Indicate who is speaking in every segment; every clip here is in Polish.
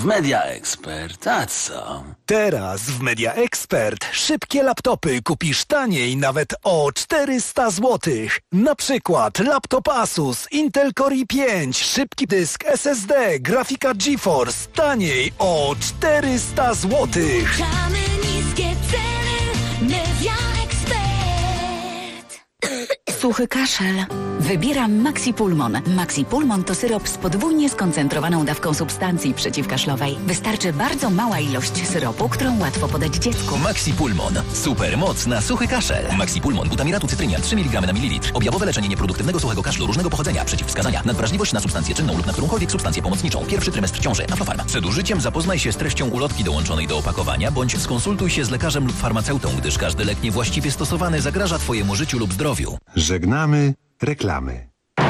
Speaker 1: Media Expert, a co?
Speaker 2: Teraz w Media Expert szybkie laptopy kupisz taniej nawet o 400 zł. Na przykład laptop Asus Intel Core i5, szybki dysk SSD, grafika GeForce taniej o 400 zł.
Speaker 3: Mamy niskie ceny, Media Expert.
Speaker 4: Suchy kaszel. Wybieram Maxi Pulmon. Maxi Pulmon to syrop z podwójnie skoncentrowaną dawką substancji przeciwkaszlowej. Wystarczy bardzo mała ilość syropu, którą łatwo podać dziecku.
Speaker 5: Maxi Pulmon. Super moc na suchy kaszel. Maxi Pulmon. Butamiratu cytrynian 3 mg na mililitr. Objawowe leczenie nieproduktywnego suchego kaszlu różnego pochodzenia. Przeciwwskazania. Nadwrażliwość na substancję czynną lub na którąkolwiek substancję pomocniczą. Pierwszy trymestr ciąży. Aflofarm. Przed użyciem zapoznaj się z treścią ulotki dołączonej do opakowania, bądź skonsultuj się z lekarzem lub farmaceutą, gdyż każdy lek niewłaściwie stosowany zagraża Twojemu życiu lub zdrowiu.
Speaker 6: Żegnamy reklamy.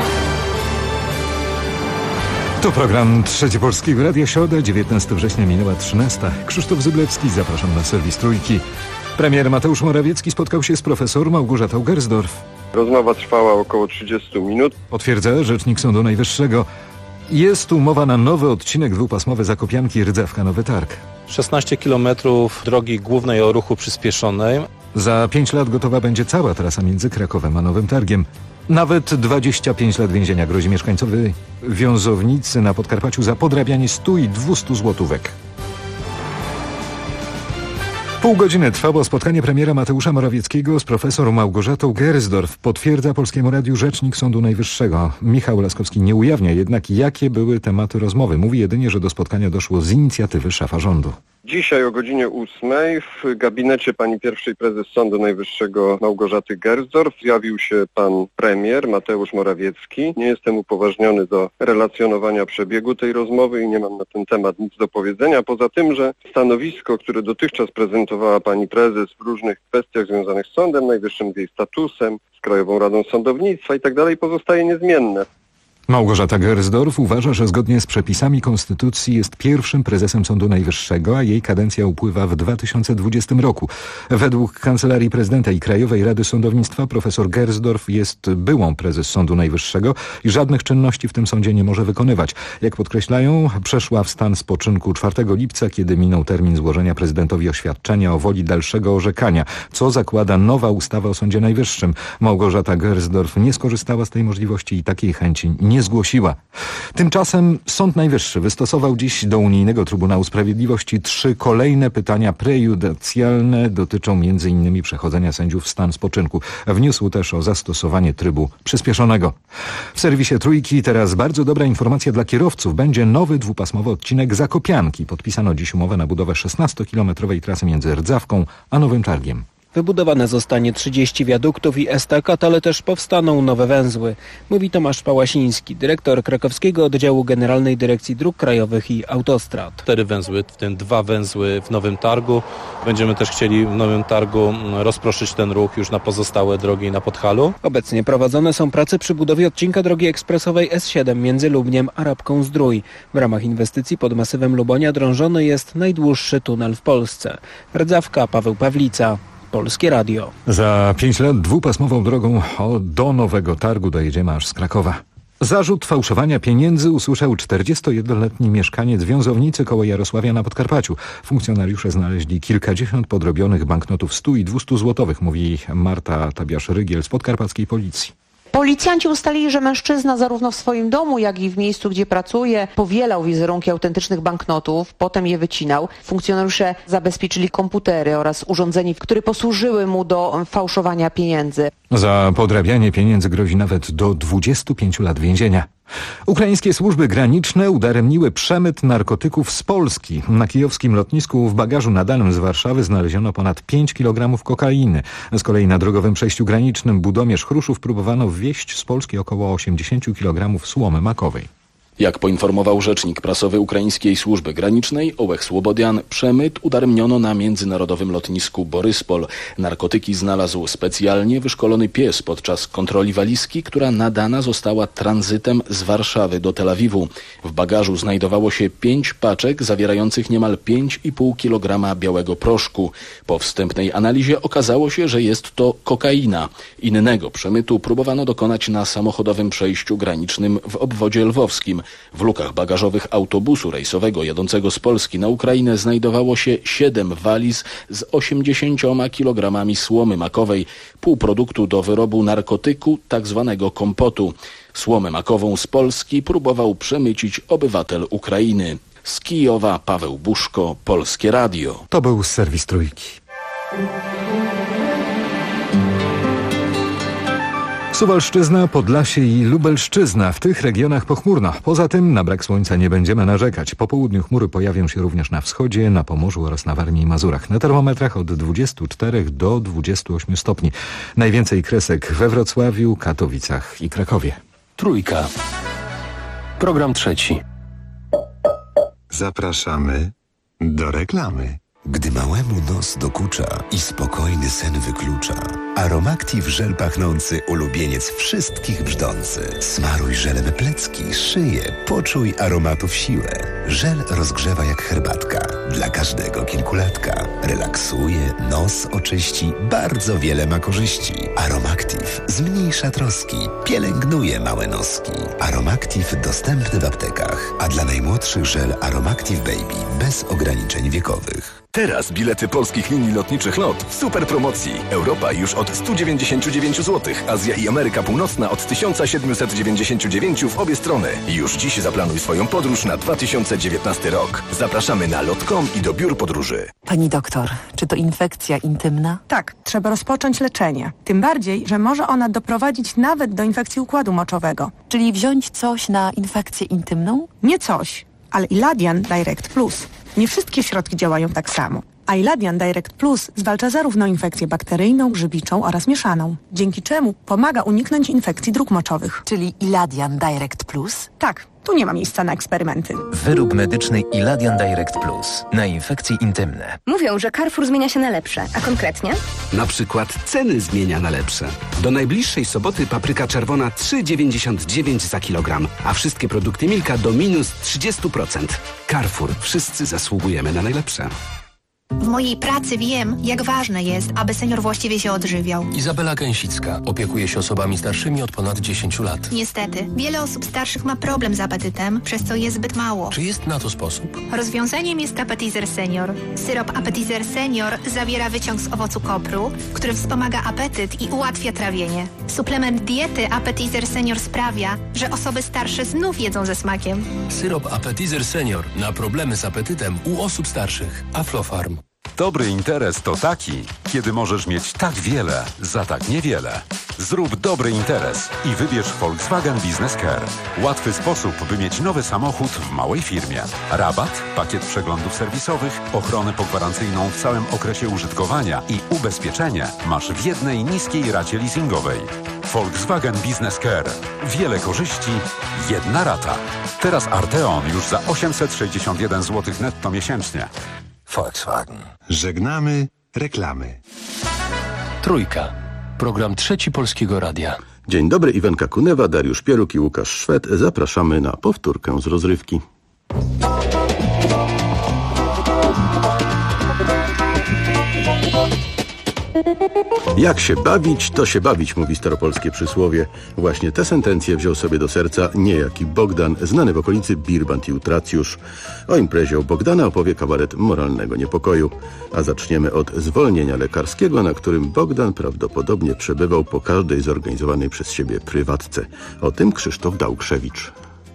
Speaker 7: To program Trzeci Polskiego Radia, środa, 19 września, minęła 13. Krzysztof Zyblewski, zapraszam na serwis Trójki. Premier Mateusz Morawiecki spotkał się z profesor Małgorzatą Gersdorf.
Speaker 8: Rozmowa trwała około 30 minut.
Speaker 7: Potwierdza rzecznik Sądu Najwyższego. Jest umowa na nowy odcinek dwupasmowy Zakopianki Rdzawka-Nowy Targ.
Speaker 9: 16 km drogi głównej o ruchu przyspieszonej.
Speaker 7: Za 5 lat gotowa będzie cała trasa między Krakowem a Nowym Targiem. Nawet 25 lat więzienia grozi mieszkańcowi Wiązownicy na Podkarpaciu za podrabianie 100 i 200 złotówek. Pół godziny trwało spotkanie premiera Mateusza Morawieckiego z profesor Małgorzatą Gersdorf, potwierdza Polskiemu Radiu rzecznik Sądu Najwyższego. Michał Laskowski nie ujawnia jednak, jakie były tematy rozmowy. Mówi jedynie, że do spotkania doszło z inicjatywy szefa rządu.
Speaker 8: Dzisiaj o godzinie 8 w gabinecie pani pierwszej prezes Sądu Najwyższego Małgorzaty Gersdorf zjawił się pan premier Mateusz Morawiecki. Nie jestem upoważniony do relacjonowania przebiegu tej rozmowy i nie mam na ten temat nic do powiedzenia. Poza tym, że stanowisko, które dotychczas prezentowała pani prezes w różnych kwestiach związanych z Sądem Najwyższym, z jej statusem, z Krajową Radą Sądownictwa i tak dalej, pozostaje niezmienne.
Speaker 7: Małgorzata Gersdorf uważa, że zgodnie z przepisami Konstytucji jest pierwszym prezesem Sądu Najwyższego, a jej kadencja upływa w 2020 roku. Według Kancelarii Prezydenta i Krajowej Rady Sądownictwa profesor Gersdorf jest byłą prezes Sądu Najwyższego i żadnych czynności w tym sądzie nie może wykonywać. Jak podkreślają, przeszła w stan spoczynku 4 lipca, kiedy minął termin złożenia prezydentowi oświadczenia o woli dalszego orzekania, co zakłada nowa ustawa o Sądzie Najwyższym. Małgorzata Gersdorf nie skorzystała z tej możliwości i takiej chęci nie zgłosiła. Tymczasem Sąd Najwyższy wystosował dziś do Unijnego Trybunału Sprawiedliwości 3 kolejne pytania prejudicjalne, dotyczą m.in. przechodzenia sędziów w stan spoczynku. Wniósł też o zastosowanie trybu przyspieszonego. W serwisie Trójki teraz bardzo dobra informacja dla kierowców. Będzie nowy dwupasmowy odcinek Zakopianki. Podpisano dziś umowę na budowę 16-kilometrowej trasy między Rdzawką a Nowym Targiem.
Speaker 10: Wybudowane zostanie 30 wiaduktów i estakad, ale też powstaną nowe węzły, mówi Tomasz Pałasiński, dyrektor krakowskiego oddziału Generalnej Dyrekcji Dróg Krajowych i Autostrad.
Speaker 9: 4 węzły, w tym 2 węzły w Nowym Targu. Będziemy też chcieli w Nowym Targu rozproszyć ten ruch już na pozostałe drogi na Podhalu.
Speaker 10: Obecnie prowadzone są prace przy budowie odcinka drogi ekspresowej S7 między Lubniem a Rabką-Zdrój. W ramach inwestycji pod masywem Lubonia drążony jest najdłuższy tunel w Polsce. Rdzawka, Paweł Pawlica. Polskie Radio.
Speaker 7: Za 5 lat dwupasmową drogą do Nowego Targu dojedziemy aż z Krakowa. Zarzut fałszowania pieniędzy usłyszał 41-letni mieszkaniec Wiązownicy koło Jarosławia na Podkarpaciu. Funkcjonariusze znaleźli kilkadziesiąt podrobionych banknotów 100 i 200 złotowych, mówi Marta Tabiasz-Rygiel z podkarpackiej policji.
Speaker 11: Policjanci ustalili, że mężczyzna zarówno w swoim domu, jak i w miejscu, gdzie pracuje, powielał wizerunki autentycznych banknotów, potem je wycinał. Funkcjonariusze zabezpieczyli komputery oraz urządzenia, które posłużyły mu do fałszowania pieniędzy.
Speaker 7: Za podrabianie pieniędzy grozi nawet do 25 lat więzienia. Ukraińskie służby graniczne udaremniły przemyt narkotyków z Polski. Na kijowskim lotnisku w bagażu nadanym z Warszawy znaleziono ponad 5 kg kokainy. Z kolei na drogowym przejściu granicznym Budomierz-Chruszów próbowano wwieźć z Polski około 80 kg słomy makowej.
Speaker 12: Jak poinformował rzecznik prasowy ukraińskiej służby granicznej Ołech Słobodian, przemyt udaremniono na międzynarodowym lotnisku Boryspol. Narkotyki znalazł specjalnie wyszkolony pies podczas kontroli walizki, która nadana została tranzytem z Warszawy do Tel Awiwu. W bagażu znajdowało się 5 paczek zawierających niemal 5,5 kg białego proszku. Po wstępnej analizie okazało się, że jest to kokaina. Innego przemytu próbowano dokonać na samochodowym przejściu granicznym w obwodzie lwowskim. W lukach bagażowych autobusu rejsowego jadącego z Polski na Ukrainę znajdowało się 7 waliz z 80 kilogramami słomy makowej, półproduktu do wyrobu narkotyku, tak zwanego kompotu. Słomę makową z Polski próbował przemycić obywatel Ukrainy. Z Kijowa Paweł Buszko, Polskie Radio.
Speaker 7: To był serwis Trójki. Suwalszczyzna, Podlasie i Lubelszczyzna. W tych regionach pochmurno. Poza tym na brak słońca nie będziemy narzekać. Po południu chmury pojawią się również na wschodzie, na Pomorzu oraz na Warmii i Mazurach. Na termometrach od 24 do 28 stopni. Najwięcej kresek we Wrocławiu, Katowicach i Krakowie.
Speaker 1: Trójka. Program trzeci.
Speaker 6: Zapraszamy do reklamy.
Speaker 13: Gdy małemu nos dokucza i spokojny sen wyklucza, Aromactive żel pachnący, ulubieniec wszystkich brzdący. Smaruj żelem plecki, szyję, poczuj aromatów siłę. Żel rozgrzewa jak herbatka, dla każdego kilkulatka. Relaksuje, nos oczyści, bardzo wiele ma korzyści. Aromactive zmniejsza troski, pielęgnuje małe noski. Aromactive dostępny w aptekach, a dla najmłodszych żel Aromactive Baby bez ograniczeń wiekowych.
Speaker 14: Teraz bilety polskich linii lotniczych LOT w super promocji. Europa już od 199 zł, Azja i Ameryka Północna od 1799 w obie strony. Już dziś zaplanuj swoją podróż na 2019 rok. Zapraszamy na lot.com i do biur podróży.
Speaker 15: Pani doktor, czy to infekcja intymna?
Speaker 16: Tak, trzeba rozpocząć leczenie. Tym bardziej, że może ona doprowadzić nawet do infekcji układu moczowego.
Speaker 15: Czyli wziąć coś na infekcję intymną?
Speaker 16: Nie coś, ale Iladian Direct Plus. Nie wszystkie środki działają tak samo. A Iladian Direct Plus zwalcza zarówno infekcję bakteryjną, grzybiczą oraz mieszaną, dzięki czemu pomaga uniknąć infekcji dróg moczowych.
Speaker 15: Czyli Iladian Direct Plus?
Speaker 16: Tak, tu nie ma miejsca na eksperymenty.
Speaker 17: Wyrób medyczny Iladian Direct Plus na infekcje intymne.
Speaker 18: Mówią, że Carrefour zmienia się na lepsze, a konkretnie?
Speaker 19: Na przykład ceny zmienia na lepsze. Do najbliższej soboty papryka czerwona 3,99 za kilogram, a wszystkie produkty Milka do minus 30%. Carrefour. Wszyscy zasługujemy na najlepsze.
Speaker 20: W mojej pracy wiem, jak ważne jest, aby senior właściwie się odżywiał.
Speaker 17: Izabela Gęsicka opiekuje się osobami starszymi od ponad 10 lat.
Speaker 20: Niestety, wiele osób starszych ma problem z apetytem, przez co je zbyt mało.
Speaker 17: Czy jest na to sposób?
Speaker 20: Rozwiązaniem jest Appetizer Senior. Syrop Appetizer Senior zawiera wyciąg z owocu kopru, który wspomaga apetyt i ułatwia trawienie. Suplement diety Appetizer Senior sprawia, że osoby starsze znów jedzą ze smakiem.
Speaker 17: Syrop Appetizer Senior na problemy z apetytem u osób starszych. Aflofarm.
Speaker 21: Dobry interes to taki, kiedy możesz mieć tak wiele za tak niewiele. Zrób dobry interes i wybierz Volkswagen Business Care. Łatwy sposób, by mieć nowy samochód w małej firmie. Rabat, pakiet przeglądów serwisowych, ochronę pogwarancyjną w całym okresie użytkowania i ubezpieczenie masz w jednej niskiej racie leasingowej. Volkswagen Business Care. Wiele korzyści, jedna rata. Teraz Arteon już za 861 zł netto miesięcznie.
Speaker 1: Volkswagen.
Speaker 6: Żegnamy reklamy.
Speaker 17: Trójka. Program trzeci Polskiego Radia.
Speaker 22: Dzień dobry, Iwenka Kunewa, Dariusz Pieruk i Łukasz Szwed. Zapraszamy na powtórkę z rozrywki. Jak się bawić, to się bawić, mówi staropolskie przysłowie. Właśnie tę sentencję wziął sobie do serca niejaki Bogdan, znany w okolicy birbant i utracjusz. O imprezie u Bogdana opowie kabaret moralnego niepokoju. A zaczniemy od zwolnienia lekarskiego, na którym Bogdan prawdopodobnie przebywał po każdej zorganizowanej przez siebie prywatce. O tym Krzysztof Dałkrzewicz.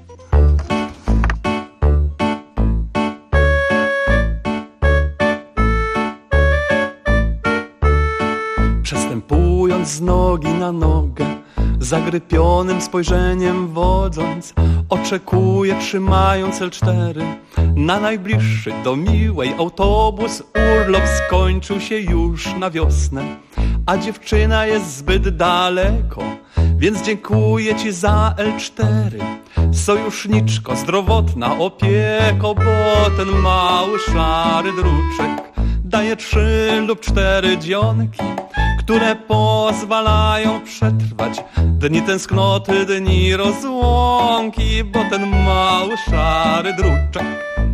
Speaker 23: Przestępując z nogi na nogę, zagrypionym spojrzeniem wodząc, oczekuję, trzymając L4 na najbliższy do miłej autobus. Urlop skończył się już na wiosnę, a dziewczyna jest zbyt daleko, więc dziękuję ci za L4. Sojuszniczko, zdrowotna opieko, bo ten mały szary druczek daje 3 lub 4 dzionki, które pozwalają przetrwać dni tęsknoty, dni rozłąki, bo ten mały szary druczek.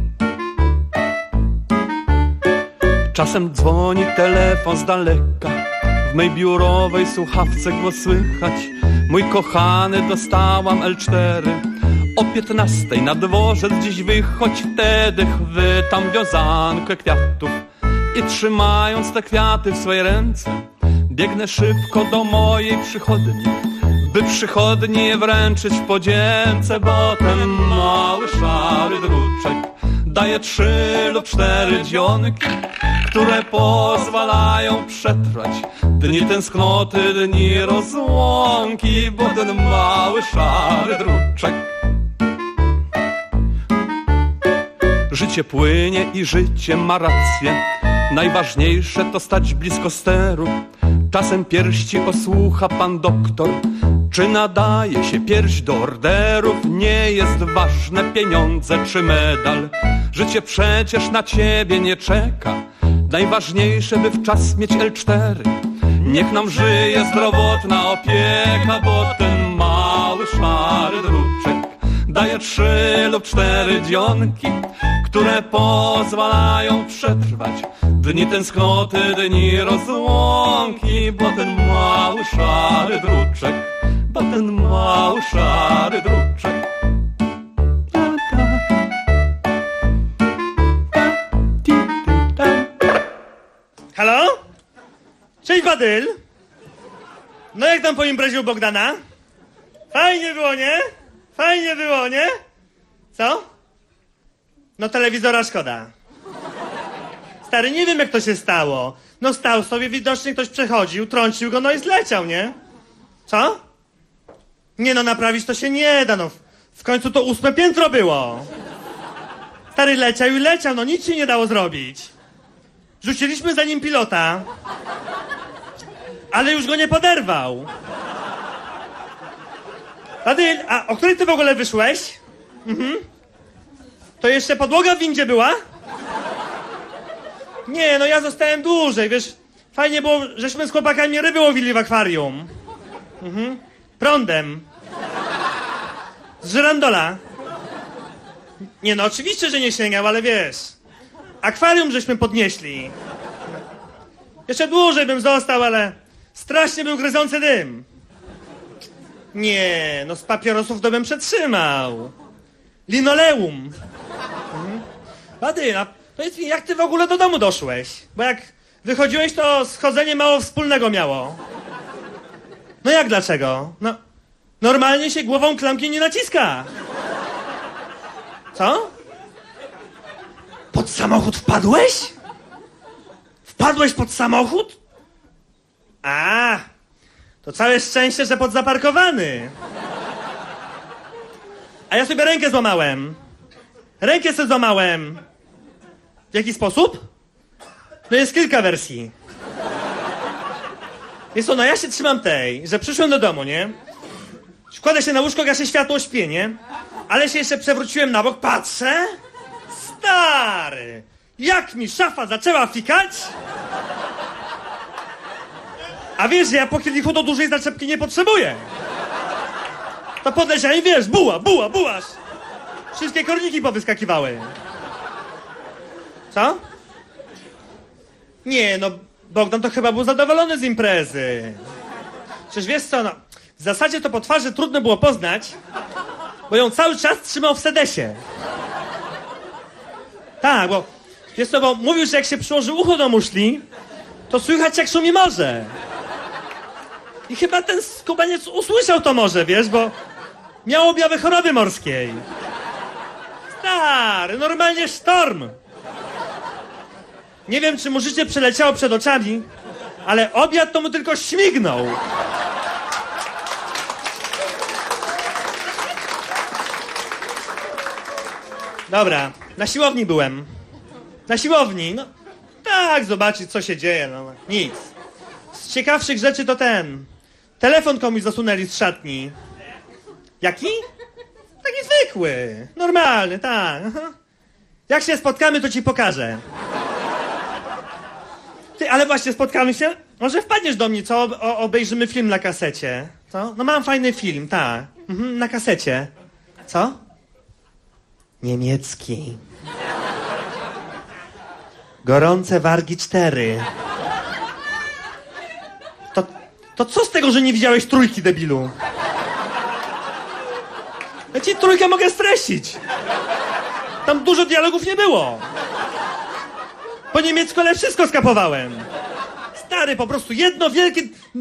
Speaker 23: Czasem dzwoni telefon z daleka, w mej biurowej słuchawce głos słychać: mój kochany, dostałam L4, O 15 na dworzec dziś wychodź, wtedy chwytam wiązankę kwiatów i trzymając te kwiaty w swojej ręce, biegnę szybko do mojej przychodni, by przychodni je wręczyć w podzięce, bo ten mały szary druczek daje 3 lub 4 dzionki, które pozwalają przetrwać dni tęsknoty, dni rozłąki, bo ten mały szary druczek. Życie płynie i życie ma rację, najważniejsze to stać blisko steru. Czasem pierści osłucha pan doktor, czy nadaje się pierś do orderów. Nie jest ważne pieniądze czy medal, życie przecież na ciebie nie czeka. Najważniejsze, by w czas mieć L4. Niech nam żyje zdrowotna opieka, bo ten mały szary druczek daje 3 lub 4 dzionki, które pozwalają przetrwać dni tęsknoty, dni rozłąki, bo ten mały szary druczek, bo ten mały szary druczek.
Speaker 2: Halo? Cześć, Badyl. No jak tam po imprezie u Bogdana? Fajnie było, nie? Fajnie było, nie? Co? No telewizora szkoda. Stary, nie wiem jak to się stało. No stał sobie, widocznie ktoś przechodził, trącił go, no i zleciał, nie? Co? Nie no, naprawić to się nie da, no. W końcu to 8. piętro było. Stary leciał i leciał, no nic się nie dało zrobić. Rzuciliśmy za nim pilota, ale już go nie poderwał. Badyl, a o której ty w ogóle wyszłeś? To jeszcze podłoga w windzie była? Nie, no ja zostałem dłużej, wiesz, fajnie było, żeśmy z chłopakami ryby łowili w akwarium. Prądem. Z żyrandola. Nie no, oczywiście, że nie sięgał, ale wiesz, akwarium żeśmy podnieśli. Jeszcze dłużej bym został, ale strasznie był gryzący dym. Nie, no z papierosów to bym przetrzymał. Linoleum. Badyl, a powiedz mi, jak ty w ogóle do domu doszłeś? Bo jak wychodziłeś, to schodzenie mało wspólnego miało. No jak dlaczego? No, normalnie się głową klamki nie naciska. Co? Pod samochód wpadłeś? Wpadłeś pod samochód? A, to całe szczęście, że podzaparkowany. A ja sobie rękę złamałem. Rękę sobie złamałem. W jaki sposób? No jest kilka wersji. Jest to, no ja się trzymam tej, że przyszłem do domu, nie? Kładę się na łóżko, gaszę światło, śpię, nie? Ale się jeszcze przewróciłem na bok, patrzę. Stary! Jak mi szafa zaczęła fikać? A wiesz, że ja po kielichu do dużej zaczepki nie potrzebuję. To podleciałem i wiesz, buła, bułaś. Wszystkie korniki powyskakiwały. Co? Nie, no Bogdan to chyba był zadowolony z imprezy. Przecież wiesz co, no w zasadzie to po twarzy trudno było poznać, bo ją cały czas trzymał w sedesie. Tak, bo wiesz co, bo mówił, że jak się przyłoży ucho do muszli, to słychać jak szumi morze. I chyba ten skubaniec usłyszał to morze, wiesz, bo miał objawy choroby morskiej. Stary, normalnie sztorm. Nie wiem, czy mu życie przeleciało przed oczami, ale obiad to mu tylko śmignął. Dobra, na siłowni byłem. Na siłowni, no tak, zobaczyć co się dzieje, no nic. Z ciekawszych rzeczy to ten. Telefon komuś zasunęli z szatni. Jaki? Taki zwykły, normalny, tak. Aha. Jak się spotkamy, to ci pokażę. Ty, ale właśnie spotkamy się? Może wpadniesz do mnie, co? Obejrzymy film na kasecie. Co? No mam fajny film, tak. Na kasecie. Co? Niemiecki. Gorące wargi 4. To co z tego, że nie widziałeś Trójki, debilu? Ja ci trójkę mogę streścić. Tam dużo dialogów nie było. Po niemiecku, ale wszystko skapowałem. Stary, po prostu jedno wielkie...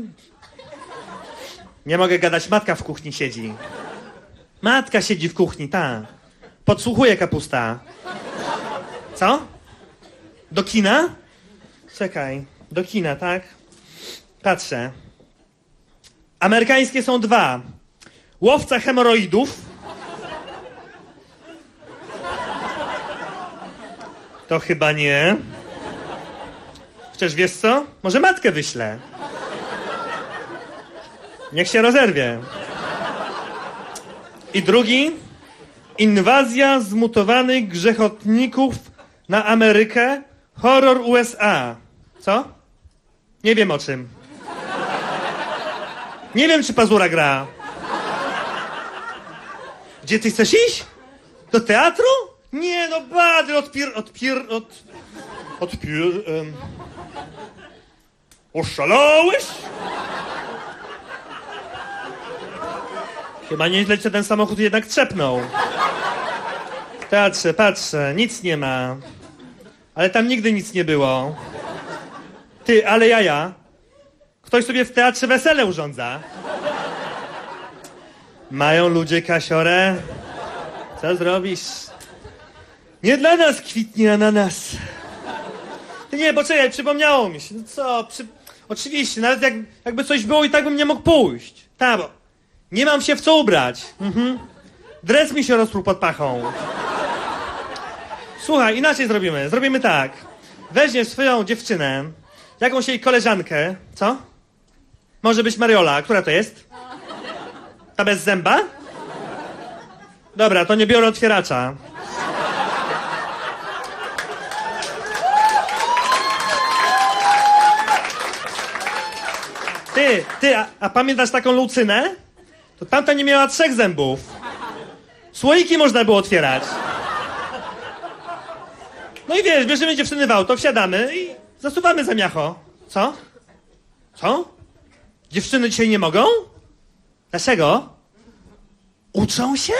Speaker 2: Nie mogę gadać, matka w kuchni siedzi. Matka siedzi w kuchni, ta. Podsłuchuje kapusta. Co? Do kina? Czekaj, do kina, tak? Patrzę. Amerykańskie są 2. Łowca hemoroidów. To chyba nie. Chociaż wiesz co? Może matkę wyślę. Niech się rozerwie. I drugi. Inwazja zmutowanych grzechotników na Amerykę. Horror USA. Co? Nie wiem o czym. Nie wiem, czy Pazura gra. Gdzie ty chcesz iść? Do teatru? Nie, no Badyl, oszalałeś? Chyba nieźle cię ten samochód jednak trzepnął. W teatrze, patrzę, nic nie ma. Ale tam nigdy nic nie było. Ty, ale jaja. Ktoś sobie w teatrze wesele urządza. Mają ludzie kasiorę. Co zrobisz? Nie dla nas kwitnie ananas. Ty nie, poczekaj, przypomniało mi się. No co, oczywiście, nawet jakby coś było i tak bym nie mógł pójść. Ta, bo nie mam się w co ubrać. Dres mi się rozprół pod pachą. Słuchaj, inaczej zrobimy. Zrobimy tak. Weźmiesz swoją dziewczynę, jakąś jej koleżankę. Co? Może być Mariola. Która to jest? Ta bez zęba? Dobra, to nie biorę otwieracza. Ty, a pamiętasz taką Lucynę? To tamta nie miała 3 zębów. Słoiki można było otwierać. No i wiesz, bierzemy dziewczyny w auto, wsiadamy i zasuwamy za miacho. Co? Co? Dziewczyny dzisiaj nie mogą? Dlaczego? Uczą się?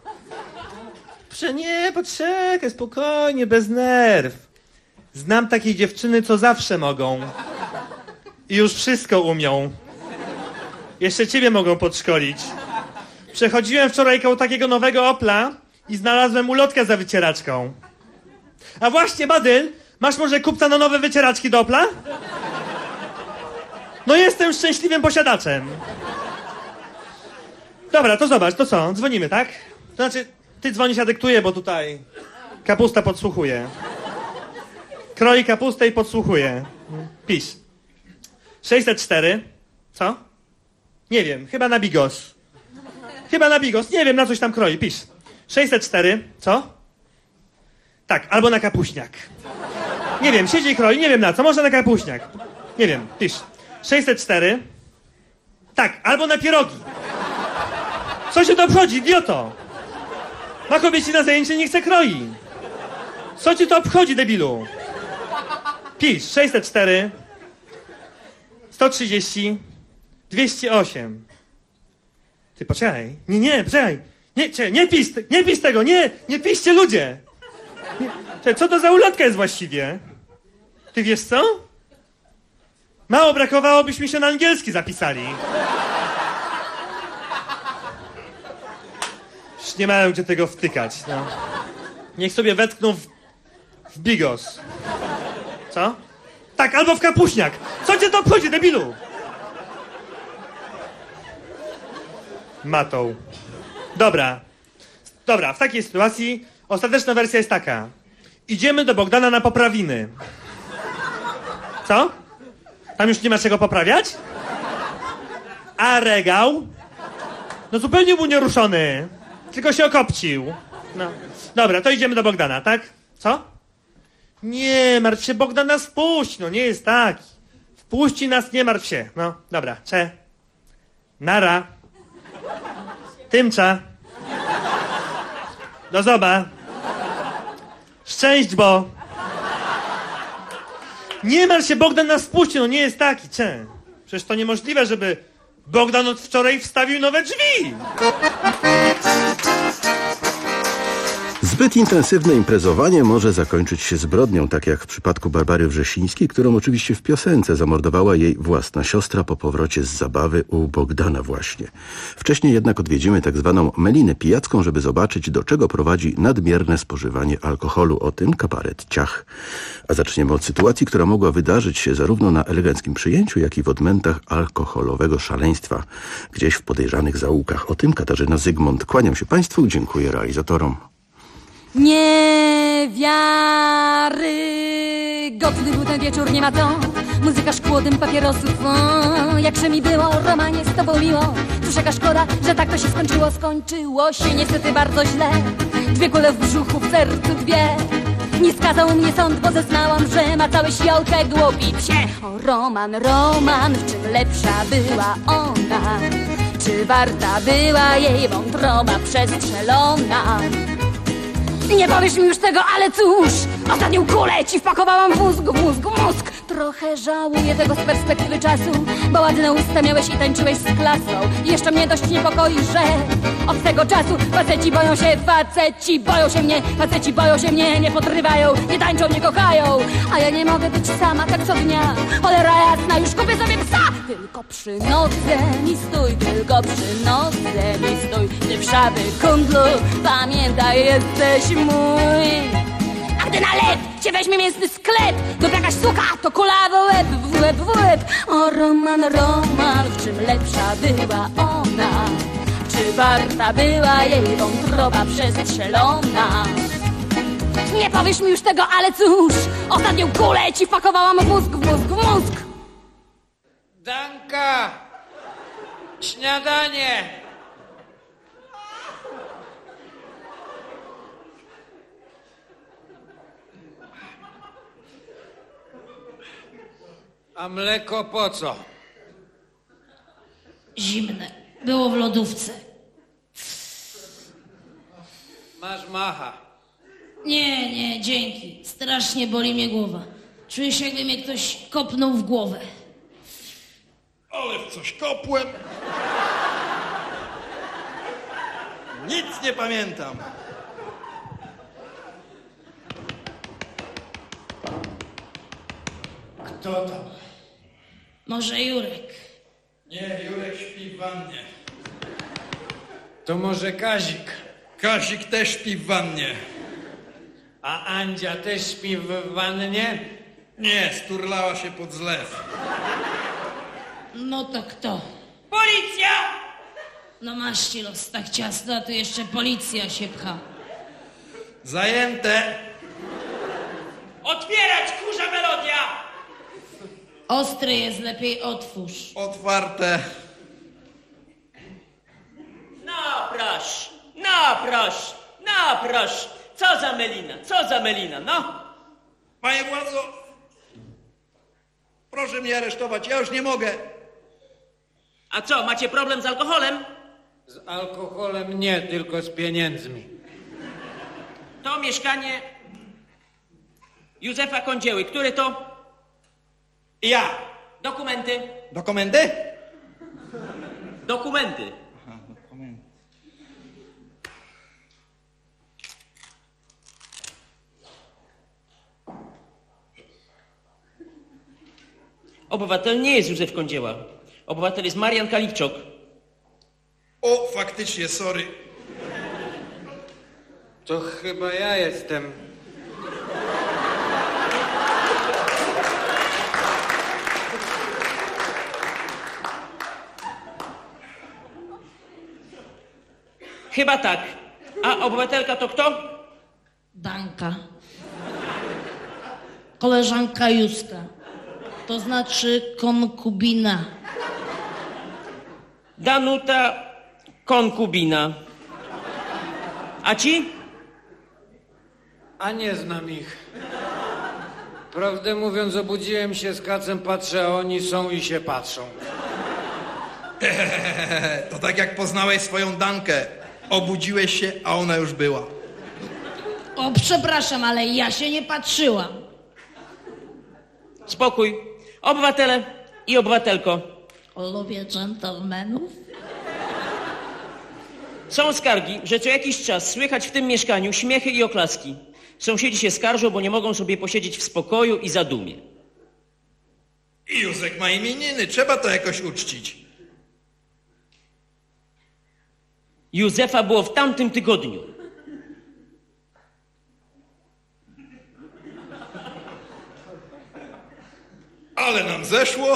Speaker 2: Nie, poczekaj, spokojnie, bez nerw. Znam takie dziewczyny, co zawsze mogą. I już wszystko umią. Jeszcze ciebie mogą podszkolić. Przechodziłem wczoraj koło takiego nowego Opla i znalazłem ulotkę za wycieraczką. A właśnie, Badyl, masz może kupca na nowe wycieraczki do Opla? No jestem szczęśliwym posiadaczem. Dobra, to zobacz, to co? Dzwonimy, tak? To znaczy, ty dzwonisz, ja dyktuję, bo tutaj kapusta podsłuchuje. Kroi kapustę i podsłuchuje. Pisz. 604. Co? Nie wiem, chyba na bigos. Chyba na bigos, nie wiem, na coś tam kroi. Pisz. 604. Co? Tak, albo na kapuśniak. Nie wiem, siedzi i kroi, nie wiem na co, może na kapuśniak. Nie wiem, pisz. 604. Tak, albo na pierogi. Co się to obchodzi, idioto? Ma kobieci na zajęcie, nie chce kroi. Co ci to obchodzi, debilu? Pisz. 604. 130. 208. Ty, poczekaj. Nie, poczekaj. Nie pisz tego, nie piszcie, ludzie. Nie. Co to za ulotka jest właściwie? Ty wiesz co? Mało brakowało, byśmy się na angielski zapisali. Już nie mają gdzie tego wtykać, no. Niech sobie wetkną w bigos. Co? Tak, albo w kapuśniak. Co cię to obchodzi, debilu? Matą. Dobra, w takiej sytuacji ostateczna wersja jest taka. Idziemy do Bogdana na poprawiny. Co? Tam już nie ma czego poprawiać? A regał? No zupełnie był nieruszony. Tylko się okopcił. No. Dobra, to idziemy do Bogdana, tak? Co? Nie, martw się, Bogdan nas wpuści. No nie jest taki. Wpuści nas, nie martw się. No, dobra, Nara. Tymcza. Do zoba. Szczęść, bo. Nie martw się, Bogdan nas wpuści. No nie jest taki, Przecież to niemożliwe, żeby Bogdan od wczoraj wstawił nowe drzwi.
Speaker 22: Zbyt intensywne imprezowanie może zakończyć się zbrodnią, tak jak w przypadku Barbary Wrzesińskiej, którą oczywiście w piosence zamordowała jej własna siostra po powrocie z zabawy u Bogdana właśnie. Wcześniej jednak odwiedzimy tak zwaną melinę pijacką, żeby zobaczyć, do czego prowadzi nadmierne spożywanie alkoholu. O tym kabaret Ciach. A zaczniemy od sytuacji, która mogła wydarzyć się zarówno na eleganckim przyjęciu, jak i w odmętach alkoholowego szaleństwa, gdzieś w podejrzanych zaułkach. O tym Katarzyna Zygmunt. Kłaniam się Państwu, dziękuję realizatorom.
Speaker 3: Niewiarygodny był ten wieczór, nie ma co. Muzyka, szkło, dym papierosów. O, jakże mi było, Romanie, z tobą miło. Cóż, jaka szkoda, że tak to się skończyło. Skończyło się niestety bardzo źle. 2 kule w brzuchu, w sercu 2. Nie skazał mnie sąd, bo zeznałam, że ma całe siolkę głupi psie. O, Roman, Roman, w czym lepsza była ona? Czy warta była jej wątroba przestrzelona? Nie powiesz mi już tego, ale cóż, ostatnią kulę ci wpakowałam w mózg. Trochę żałuję tego z perspektywy czasu, bo ładne usta miałeś i tańczyłeś z klasą. I jeszcze mnie dość niepokoi, że od tego czasu faceci boją się mnie, nie podrywają, nie tańczą, nie kochają. A ja nie mogę być sama tak co dnia, cholera jasna, już kupię sobie psa. Tylko przy nodze mi stój, ty wszady kundlu, pamiętaj, jesteś mój. A gdy na lep cię weźmie mięsny sklep, lub jakaś suka, to kula w łeb. O, Roman, Roman, w czym lepsza była ona? Czy warta była jej wątroba przestrzelona? Nie powiesz mi już tego, ale cóż, ostatnią kulę ci wpakowałam w mózg.
Speaker 4: Danka! Śniadanie! A mleko po co?
Speaker 5: Zimne. Było w lodówce.
Speaker 4: Masz macha.
Speaker 5: Nie, dzięki. Strasznie boli mnie głowa. Czuję się, jakby mnie ktoś kopnął w głowę.
Speaker 4: Ale w coś kopłem. Nic nie pamiętam. Kto tam?
Speaker 5: Może Jurek.
Speaker 4: Nie, Jurek śpi w wannie. To może Kazik. Kazik też śpi w wannie. A Andzia też śpi w wannie? Nie, sturlała się pod zlew.
Speaker 5: No to kto?
Speaker 4: Policja!
Speaker 5: No masz ci los tak ciasno, a tu jeszcze policja się pcha.
Speaker 4: Zajęte. Otwierać, kurza melodia!
Speaker 5: Ostry jest, lepiej otwórz.
Speaker 4: Otwarte.
Speaker 24: No proszę. Co za melina, no?
Speaker 4: Panie władzo, proszę mnie aresztować, ja już nie mogę.
Speaker 24: A co, macie problem z alkoholem?
Speaker 4: Z alkoholem nie, tylko z pieniędzmi.
Speaker 24: To mieszkanie Józefa Kądzieły. Który to?
Speaker 4: Ja.
Speaker 24: Dokumenty.
Speaker 4: Dokumenty?
Speaker 24: Dokumenty.
Speaker 4: Aha, dokumenty.
Speaker 24: Obywatel nie jest Józef Kądzieła. Obywatel jest Marian Kalikczok.
Speaker 4: O, faktycznie, sorry. To chyba ja jestem.
Speaker 24: Chyba tak. A obywatelka to kto?
Speaker 5: Danka. Koleżanka Józka. To znaczy konkubina.
Speaker 24: Danuta konkubina. A ci?
Speaker 4: A nie znam ich. Prawdę mówiąc, obudziłem się z kacem, patrzę, a oni są i się patrzą. To tak jak poznałeś swoją Dankę. Obudziłeś się, a ona już była.
Speaker 5: O, przepraszam, ale ja się nie patrzyłam.
Speaker 24: Spokój. Obywatele i obywatelko.
Speaker 5: Lubię dżentelmenów.
Speaker 24: Są skargi, że co jakiś czas słychać w tym mieszkaniu śmiechy i oklaski. Sąsiedzi się skarżą, bo nie mogą sobie posiedzieć w spokoju i zadumie.
Speaker 4: I Józek ma imieniny, trzeba to jakoś uczcić.
Speaker 24: Józefa było w tamtym tygodniu.
Speaker 4: Ale nam zeszło.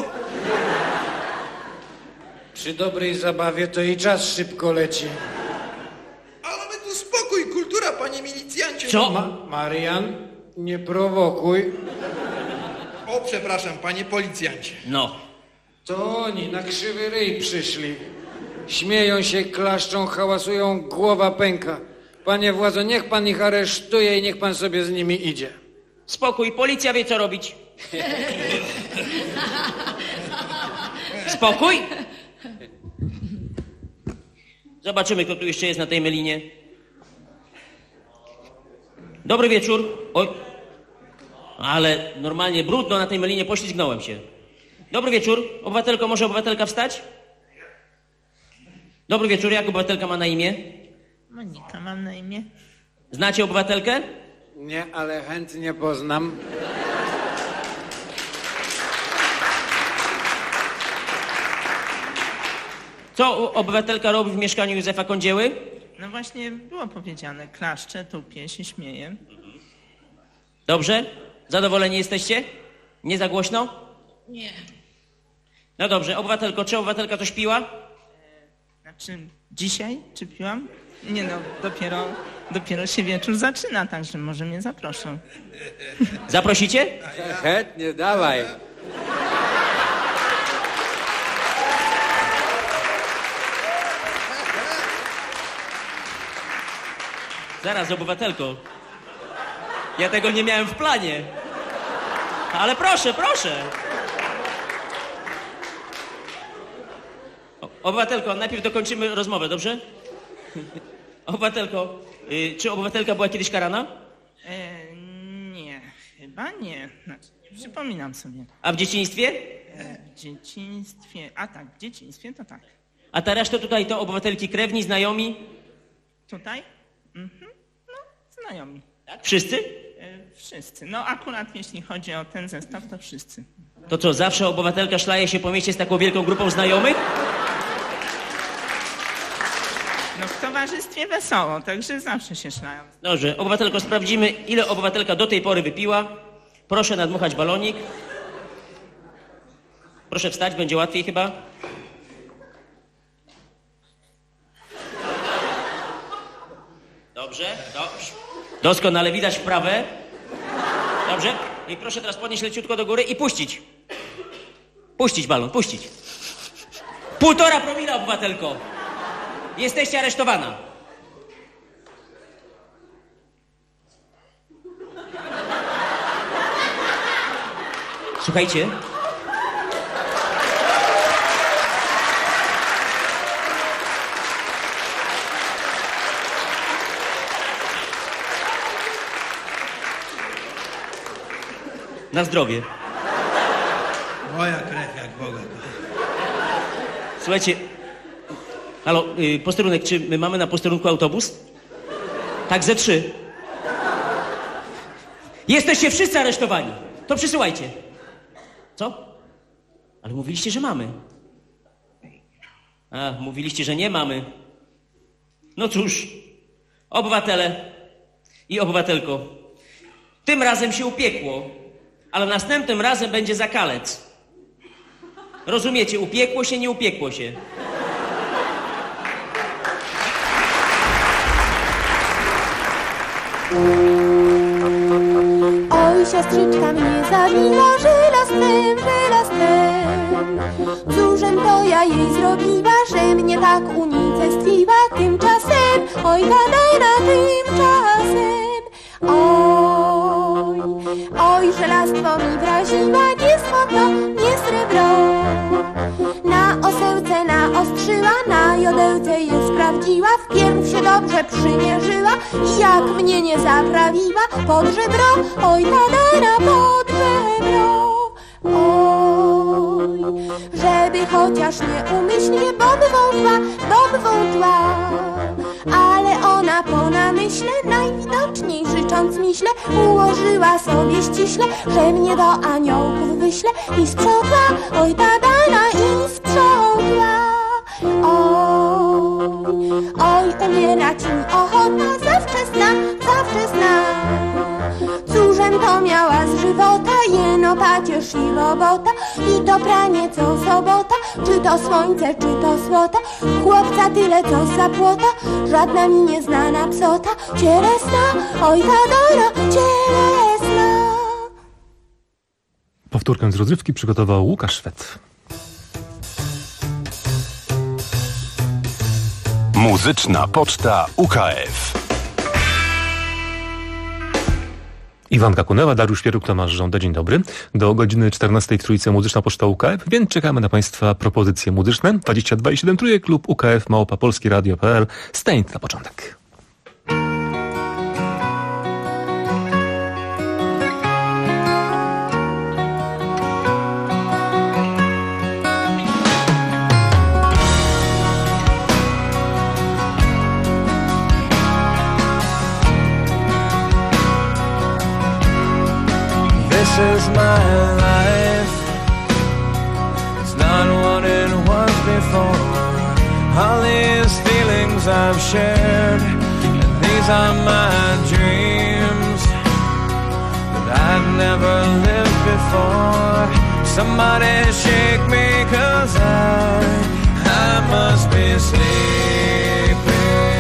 Speaker 4: Przy dobrej zabawie to i czas szybko leci. Ale my tu spokój, kultura, panie milicjancie.
Speaker 24: Co?
Speaker 4: Marian, nie prowokuj. O, przepraszam, panie policjancie.
Speaker 24: No.
Speaker 4: To oni na krzywy ryj przyszli. Śmieją się, klaszczą, hałasują, głowa pęka. Panie władzo, niech pan ich aresztuje i niech pan sobie z nimi idzie.
Speaker 24: Spokój, policja wie co robić. Spokój. Zobaczymy, kto tu jeszcze jest na tej melinie. Dobry wieczór. Oj. Ale normalnie brudno na tej melinie, poślizgnąłem się. Dobry wieczór. Obywatelko, może obywatelka wstać? Dobry wieczór, jak obywatelka ma na imię?
Speaker 8: Monika mam na imię.
Speaker 24: Znacie obywatelkę?
Speaker 4: Nie, ale chętnie poznam.
Speaker 24: Co obywatelka robi w mieszkaniu Józefa Kądzieły?
Speaker 8: No właśnie było powiedziane, klaszcze, tupie, się śmieje.
Speaker 24: Dobrze? Zadowoleni jesteście? Nie za głośno?
Speaker 8: Nie.
Speaker 24: No dobrze, obywatelko, czy obywatelka coś piła?
Speaker 8: Znaczy, dzisiaj czy piłam? Nie no, dopiero się wieczór zaczyna, także może mnie zaproszą.
Speaker 24: Zaprosicie?
Speaker 4: Chętnie, dawaj.
Speaker 24: Zaraz, obywatelko. Ja tego nie miałem w planie. Ale proszę, proszę. Obywatelko, najpierw dokończymy rozmowę, dobrze? Obywatelko, czy obywatelka była kiedyś karana?
Speaker 8: Nie, chyba nie. Znaczy, przypominam sobie.
Speaker 24: A w dzieciństwie?
Speaker 8: W dzieciństwie, a tak, w dzieciństwie to tak.
Speaker 24: A ta reszta tutaj to obywatelki krewni, znajomi?
Speaker 8: Tutaj? No, znajomi.
Speaker 24: Tak? Wszyscy?
Speaker 8: Wszyscy. No akurat jeśli chodzi o ten zestaw, to wszyscy.
Speaker 24: To co, zawsze obywatelka szlaje się po mieście z taką wielką grupą znajomych?
Speaker 8: No w towarzystwie wesoło, także zawsze się szlają.
Speaker 24: Dobrze, obywatelko, sprawdzimy, ile obywatelka do tej pory wypiła. Proszę nadmuchać balonik. Proszę wstać, będzie łatwiej chyba. Dobrze, dobrze. Doskonale widać wprawę. Dobrze. I proszę teraz podnieść leciutko do góry i puścić. Puścić balon, puścić. 1,5 promila, obywatelko. Jesteście aresztowana. Słuchajcie. Na zdrowie.
Speaker 4: Moja krew jak Boga.
Speaker 24: Słuchajcie, halo, posterunek, czy my mamy na posterunku autobus? Tak, ze 3. Jesteście wszyscy aresztowani. To przysyłajcie. Co? Ale mówiliście, że mamy. A, mówiliście, że nie mamy. No cóż, obywatele i obywatelko, tym razem się upiekło, ale następnym razem będzie zakalec. Rozumiecie, upiekło się, nie upiekło się.
Speaker 9: Oj, siostrzyczka mnie zabiła żelaznem, żelaznem. Cóżem to ja jej zrobiła, że mnie tak unicestwiła. Tymczasem, oj, gadaj na tymczasem. Oj, oj, żelastwo mi wraziła, nie złoto, nie srebro. Na osełce naostrzyła, na jodełce je sprawdziła. Wpierw się dobrze przymierzyła i jak mnie nie zaprawiła, pod żebro, oj, tadara, pod żebro. Oj, żeby chociaż nieumyślnie, bo bywą tła, myślę, najwidoczniej życząc mi źle, ułożyła sobie ściśle, że mnie do aniołków wyśle i sprzątła, oj tadana, i sprzątła. Oj, umierać mi ochota, za wczesna, za wczesna. Cóżem to miała z żywota, jeno pacierz i robota, i to pranie co sobota, czy to słońce, czy to słota, chłopca tyle co za płota, żadna mi nieznana psota, cielesna, oj tadana, cielesna.
Speaker 7: Powtórkę z rozrywki przygotował Łukasz Szwed.
Speaker 21: Muzyczna Poczta UKF.
Speaker 7: Iwanka Kunewa, Dariusz Pieruk, Tomasz Żąda. Dzień dobry. Do godziny 14 w Trójce Muzyczna Poczta UKF, więc czekamy na Państwa propozycje muzyczne. 22,7 Trójek, klub UKF, małpa polskieradio.pl. Stańt na początek.
Speaker 10: This is my life. It's not what it was before. All these feelings I've shared, and these are my dreams that I've never lived before. Somebody shake me, 'cause I must be sleeping.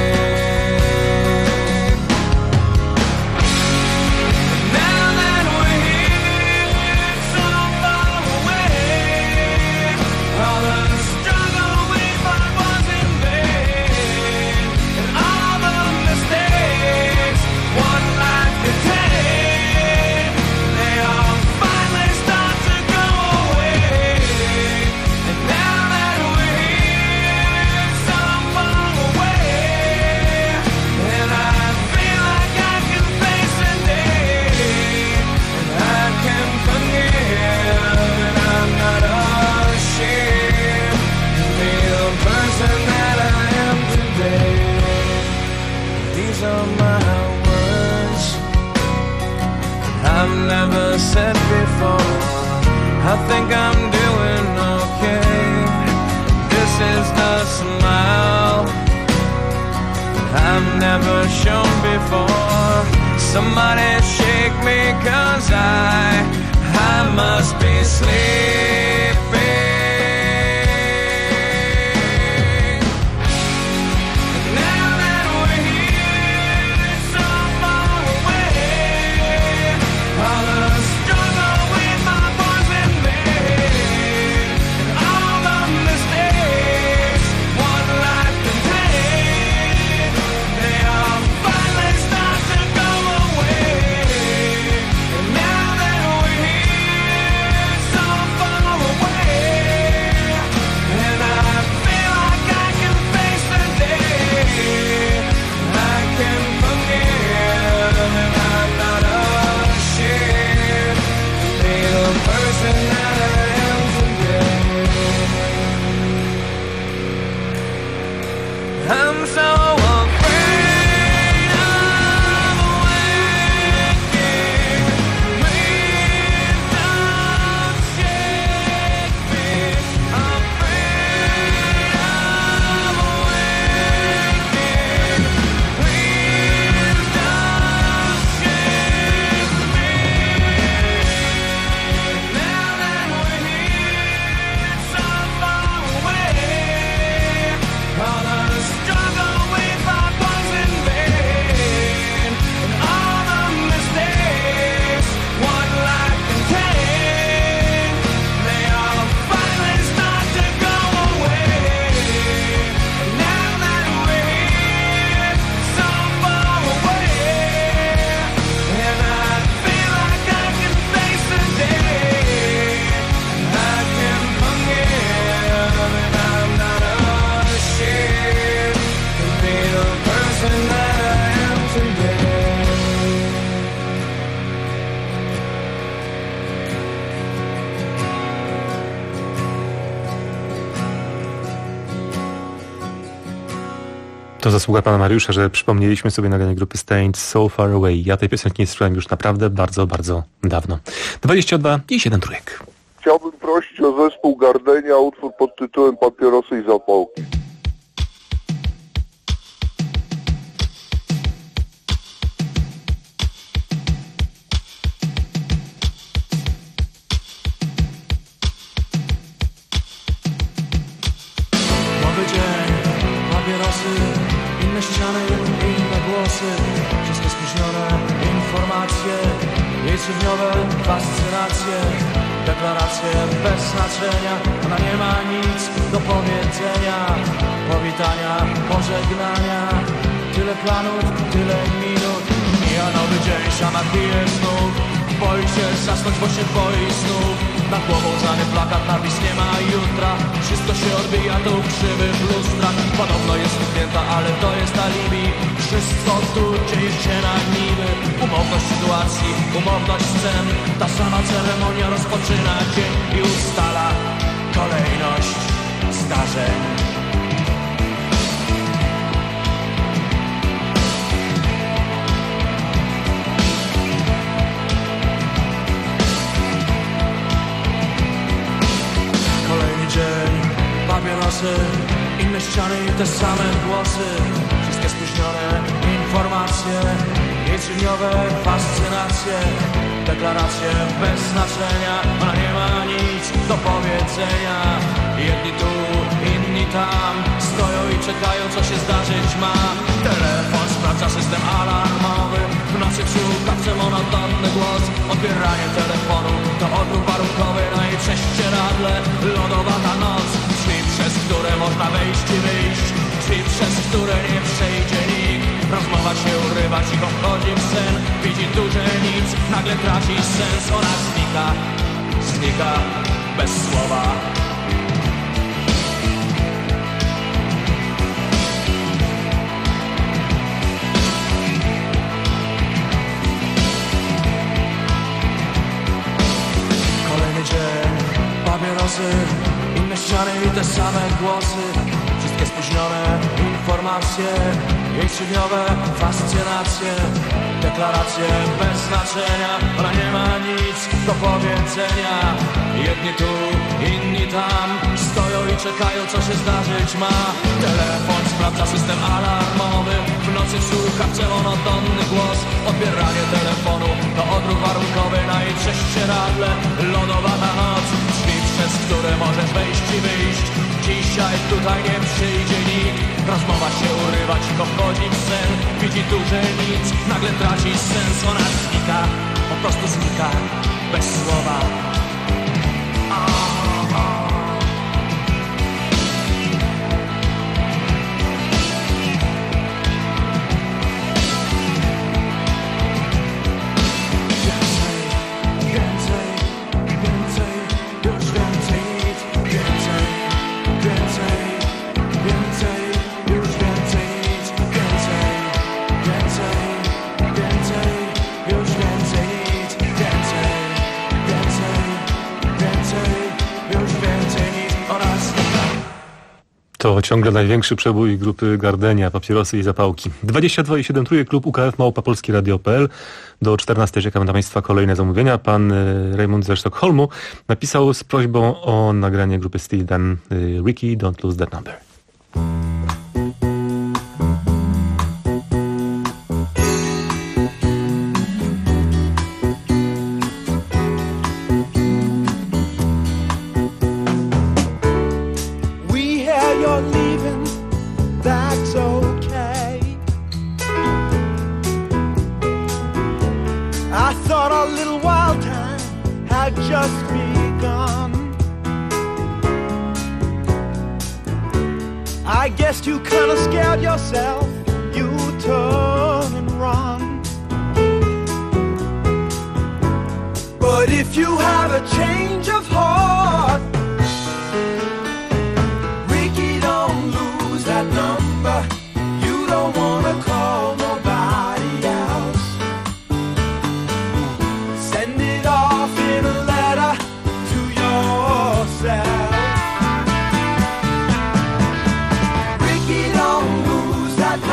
Speaker 10: Never said before, I think I'm doing okay. This is the smile I've never shown before. Somebody shake me, 'cause I must be sleeping. Far
Speaker 7: To zasługa pana Mariusza, że przypomnieliśmy sobie nagranie grupy Stained So Far Away. Ja tej piosenki nie słyszałem już naprawdę bardzo, bardzo dawno. 22 i 7 trójek.
Speaker 11: Chciałbym prosić o zespół Gardenia, utwór pod tytułem Papierosy i zapałki.
Speaker 10: Inne ściany, inne głosy, wszystkie spóźnione informacje, jesieniowe fascynacje, deklaracje bez znaczenia. Ona nie ma nic do powiedzenia, powitania, pożegnania. Tyle planów, tyle minut, mija nowy dzień, sama pije znów. Boi się zasnąć, bo się boi snów. Nad głową żany plakat, napis nie ma jutra. Wszystko się odbija tu krzywych lustrach. Podobno jest stuknięta, ale to jest alibi. Wszystko tu dzieje się na niby. Umowność sytuacji, umowność scen. Ta sama ceremonia rozpoczyna dzień i ustala kolejność zdarzeń. Papierosy, inne ściany i te same głosy. Wszystkie spóźnione informacje, jesieniowe fascynacje, deklaracje bez znaczenia. Ona nie ma nic do powiedzenia. Jedni tu, inni tam stoją i czekają, co się zdarzyć ma. Telefon sprawdza system alarmowy. W nocy w słuchawce monotonny głos. Odbieranie telefonu to odruch warunkowy na jej prześcieradle. Lodowata noc, drzwi przez które można wejść i wyjść, drzwi przez które nie przejdzie nikt. Rozmowa się urywa, cicho wchodzi w sen. Widzi tu, że nic nagle traci sens. Ona znika bez słowa. Papierosy, inne ściany i te same głosy. Wszystkie spóźnione informacje, jesieniowe fascynacje, deklaracje bez znaczenia. Ona nie ma nic do powiedzenia. Jedni tu, inni tam stoją i czekają, co się zdarzyć ma. Telefon sprawdza system alarmowy. W nocy w słuchawce monotonny głos. Odbieranie telefonu to odruch warunkowy na jej prześcieradle. Lodowata noc, drzwi przez które możesz wejść i wyjść. Dzisiaj tutaj nie przyjdzie nikt. Rozmowa się urywa, cicho wchodzi w sen. Widzi tu, że nic nagle traci sens. Ona znika, po prostu znika bez słowa.
Speaker 7: To ciągle największy przebój grupy Gardenia, Papierosy i zapałki. 22 i 7 trójek, klub UKF @polskieradio.pl. Do 14 czekamy na Państwa kolejne zamówienia. Pan Raymond ze Sztokholmu napisał z prośbą o nagranie grupy Steely Dan Ricky, Don't Lose That Number.
Speaker 12: Just begun. I guess you kind of scared yourself. You turn and run. But if you have a change of heart, Ricky, don't lose that number. You don't wanna call nobody else. Send it off in a letter to yourself. Ricky, don't lose that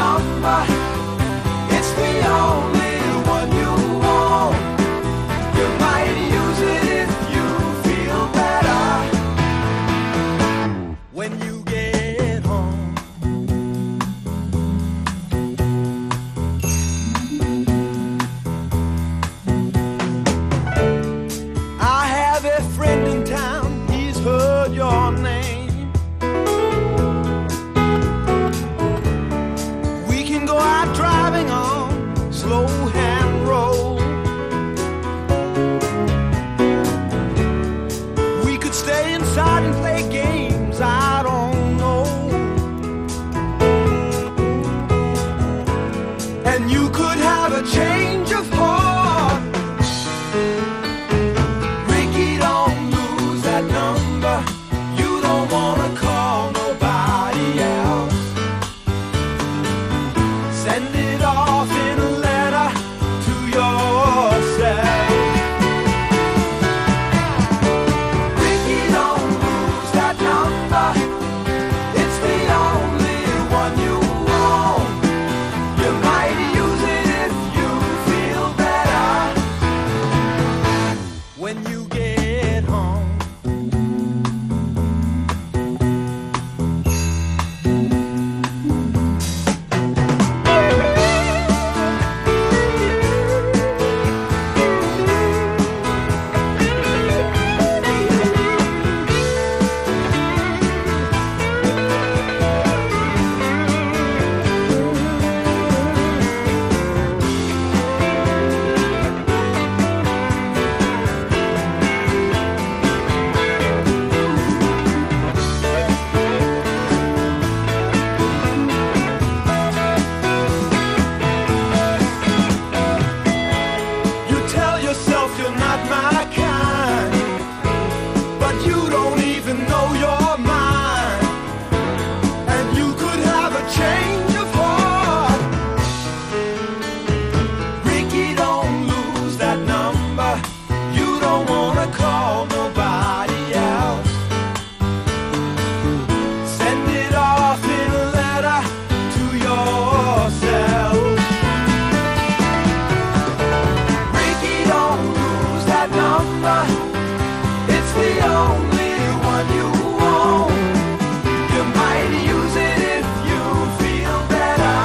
Speaker 12: number. It's the only one you own. You might use it if you feel better.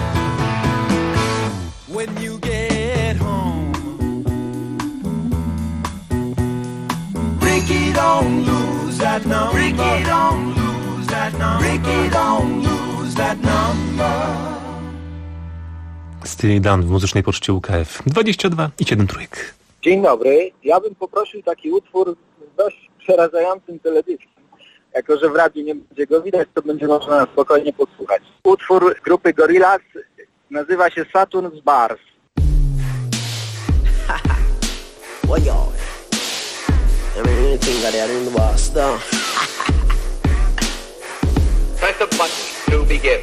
Speaker 12: When you get home, Ricky, don't lose that number. Ricky, don't lose that number. Ricky, don't lose that number.
Speaker 7: Steely Dan w muzycznej poczcie UKF. 22 i 7 trójek.
Speaker 13: Dzień dobry. Ja bym poprosił taki utwór z dość przerażającym teledyskiem. Jako że w radiu nie będzie go widać, to będzie można spokojnie posłuchać. Utwór grupy Gorillaz nazywa się Saturn's Bars.
Speaker 14: What y'all? I mean, anything got that in the box, though.
Speaker 15: Press the button to begin.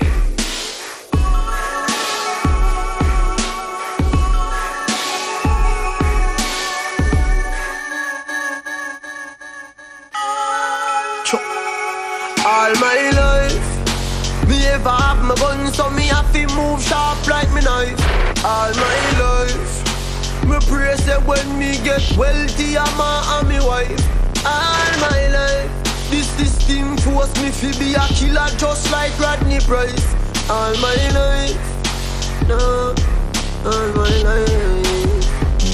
Speaker 10: All my life, me ever have my gun, so me have to move sharp like me knife. All my life, me pray say when me get wealthy, I'm and me wife. All my life, this thing force me to be a killer just like Rodney Price. All my life, no, all my life.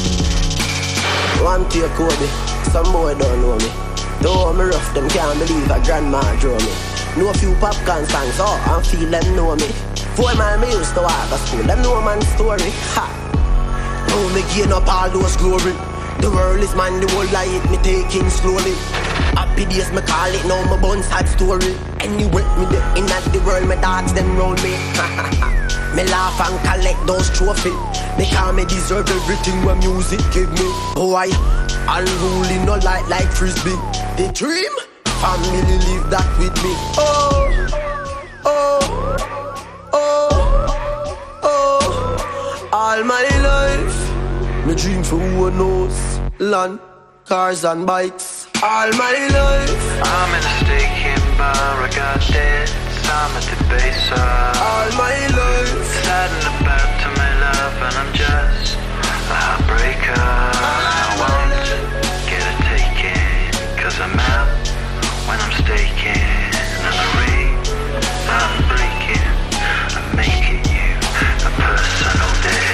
Speaker 10: One take Kobe, some boy don't know me. Though me rough, them can't believe a grandma draw me. Know a few popcorn songs, oh, and feel them know me. 4 miles me used to walk to school, them know man's story. Ha! Now me gain up all those glory. The world is mine, the whole life me taking slowly. Happy days me call it, now my bun sad story. Anyway, me the in at the world, my dogs them roll me. Me laugh and collect those trophies. Because me deserve everything what music give me. Boy, unruly no like frisbee. The dream, family live that with me. Oh, oh, oh, oh. All my life, me dream for who knows. Land, cars and bikes. All my life,
Speaker 16: I'm in a steaking bar, I got debts, I'm a debaser.
Speaker 10: All my life,
Speaker 16: sad and about to my love, and I'm just a heartbreaker. I won't get a taking, 'cause I'm out when I'm staking. And I read, I'm breaking, I'm making you a personal day.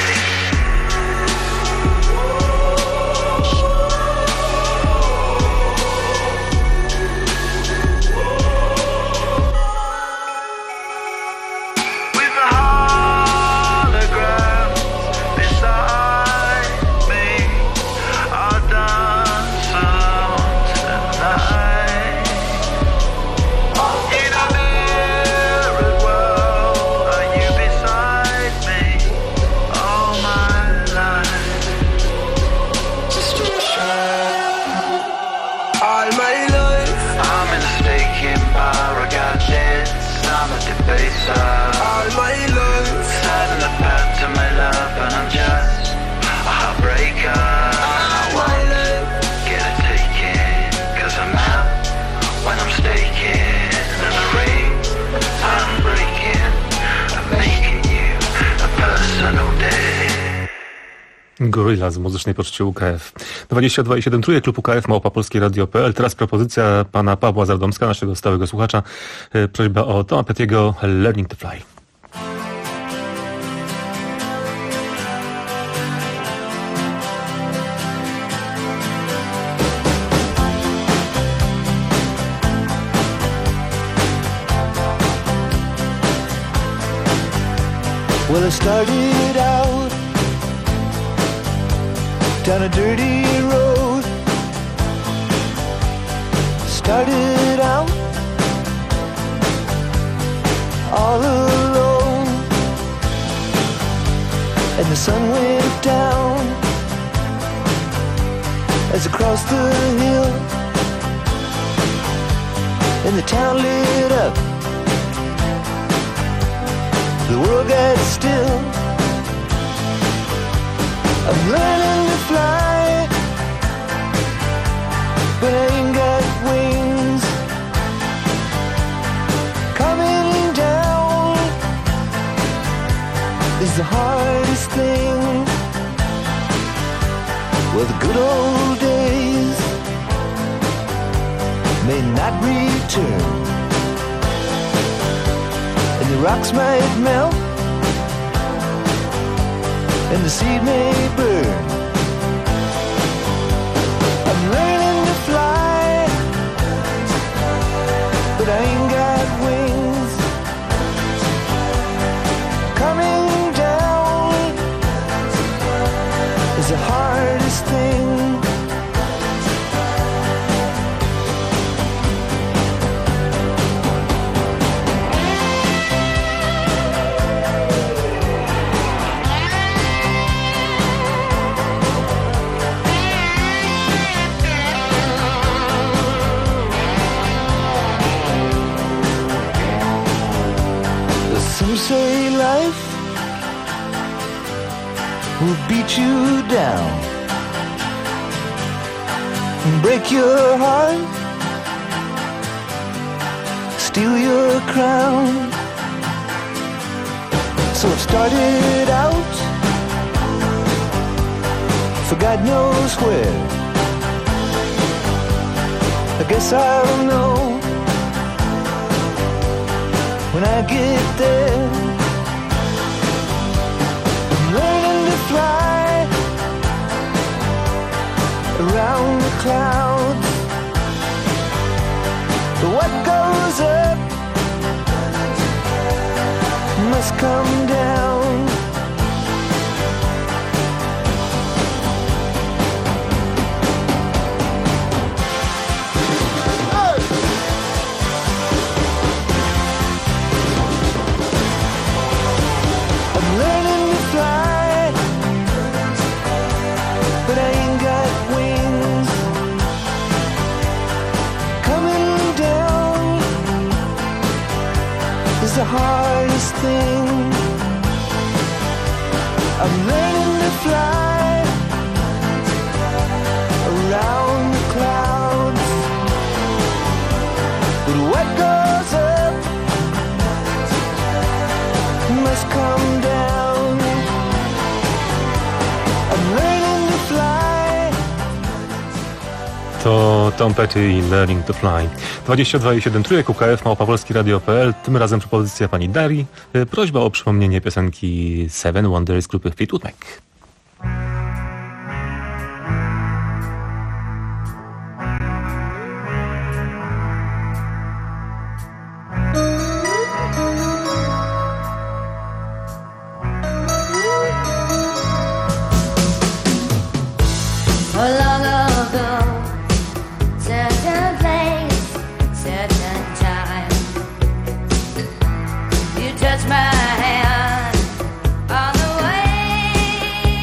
Speaker 10: all my life,
Speaker 16: sad and about to my love, and I'm just a heartbreaker. I won't get a taking, 'cause I'm out when I'm staking. And I ring, I'm breaking, I'm making you a personal day.
Speaker 7: Gorilla z muzycznej poczcie UKF. 22 i 7 trójek, klub UKF, małpa.polskieradio.pl. Teraz propozycja pana Pawła Zardomska, naszego stałego słuchacza. Prośba o Toma Petty'ego, Learning to Fly.
Speaker 25: Well, I started out down a dirty road. Started out all alone, and the sun went down as I crossed the hill, and the town lit up. The world got still. I'm learning to fly, but I ain't got wings. Coming down is the hardest thing. Well, the good old days may not return, and the rocks might melt, and the seed may burn. I'm learning to fly, but I ain't got wings. Coming down is the hardest thing. Some say life will beat you down and break your heart, steal your crown. So I've started out for God knows where. I guess I'll know when I get there. I'm learning to fly around the clouds, but what goes up must come down. Learning to fly, but I ain't got wings. Coming down is the hardest thing. I'm learning to fly around the clouds, but what goes up must come down. I'm learning to fly.
Speaker 7: To Tom Petty i Learning to Fly. 22,7 trójek UKF @polskiradio.pl. Tym razem propozycja pani Darii. Prośba o przypomnienie piosenki Seven Wonders grupy Fleetwood Mac.
Speaker 1: Long ago, certain place, certain time, you touched my hand on the way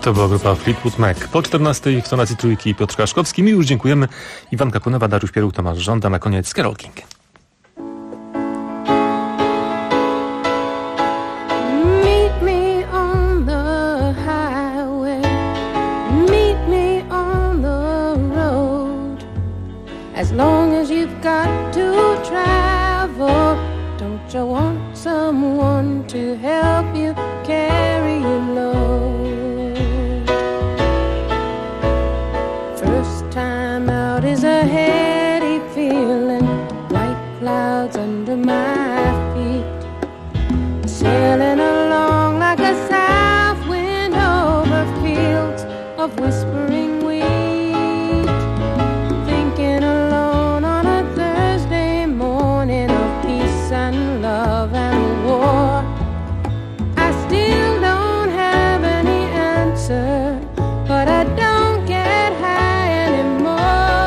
Speaker 7: To była grupa Fleetwood Mac. Po 14 w tonacji trójki Piotr Kaszkowski. My już dziękujemy. Iwanka Kunewa, Dariusz Pieruk, Tomasz Żąda. Na koniec Carole King.
Speaker 9: Meet me on the highway. Meet me on the road. As long as you've got to travel, don't you want someone to help you carry your load? First time out is a heady feeling, white clouds under my feet, sailing along like a south wind over fields of whispering wheat, thinking alone on a Thursday morning of peace and love and war. I still don't have any answer, but I don't get high anymore.